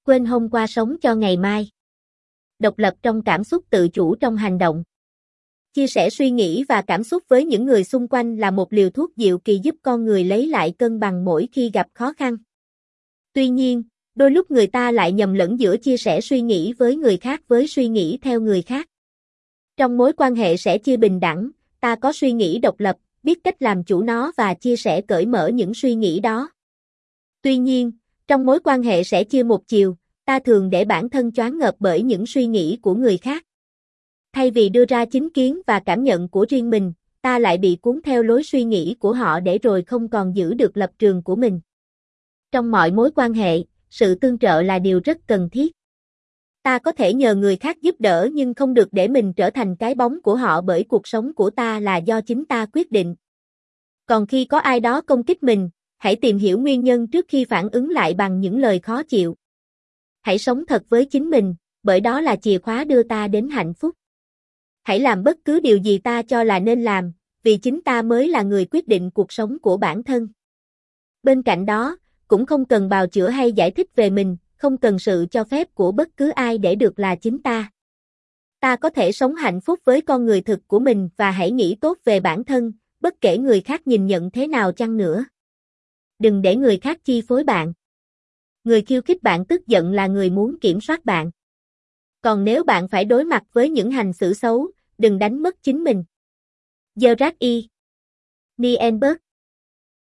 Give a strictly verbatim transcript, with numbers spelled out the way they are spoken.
Quên hôm qua sống cho ngày mai. Độc lập trong cảm xúc, tự chủ trong hành động. Chia sẻ suy nghĩ và cảm xúc với những người xung quanh là một liều thuốc diệu kỳ giúp con người lấy lại cân bằng mỗi khi gặp khó khăn. Tuy nhiên, đôi lúc người ta lại nhầm lẫn giữa chia sẻ suy nghĩ với người khác với suy nghĩ theo người khác. Trong mối quan hệ sẻ chia bình đẳng, ta có suy nghĩ độc lập, biết cách làm chủ nó và chia sẻ cởi mở những suy nghĩ đó. Tuy nhiên, trong mối quan hệ sẻ chia một chiều, ta thường để bản thân choáng ngợp bởi những suy nghĩ của người khác. Thay vì đưa ra chính kiến và cảm nhận của riêng mình, ta lại bị cuốn theo lối suy nghĩ của họ để rồi không còn giữ được lập trường của mình. Trong mọi mối quan hệ, sự tương trợ là điều rất cần thiết. Ta có thể nhờ người khác giúp đỡ nhưng không được để mình trở thành cái bóng của họ, bởi cuộc sống của ta là do chính ta quyết định. Còn khi có ai đó công kích mình, hãy tìm hiểu nguyên nhân trước khi phản ứng lại bằng những lời khó chịu. Hãy sống thật với chính mình, bởi đó là chìa khóa đưa ta đến hạnh phúc. Hãy làm bất cứ điều gì ta cho là nên làm, vì chính ta mới là người quyết định cuộc sống của bản thân. Bên cạnh đó, cũng không cần bào chữa hay giải thích về mình, không cần sự cho phép của bất cứ ai để được là chính ta. Ta có thể sống hạnh phúc với con người thực của mình và hãy nghĩ tốt về bản thân, bất kể người khác nhìn nhận thế nào chăng nữa. Đừng để người khác chi phối bạn. Người khiêu khích bạn tức giận là người muốn kiểm soát bạn. Còn nếu bạn phải đối mặt với những hành xử xấu, đừng đánh mất chính mình. Gerard E. Nienberg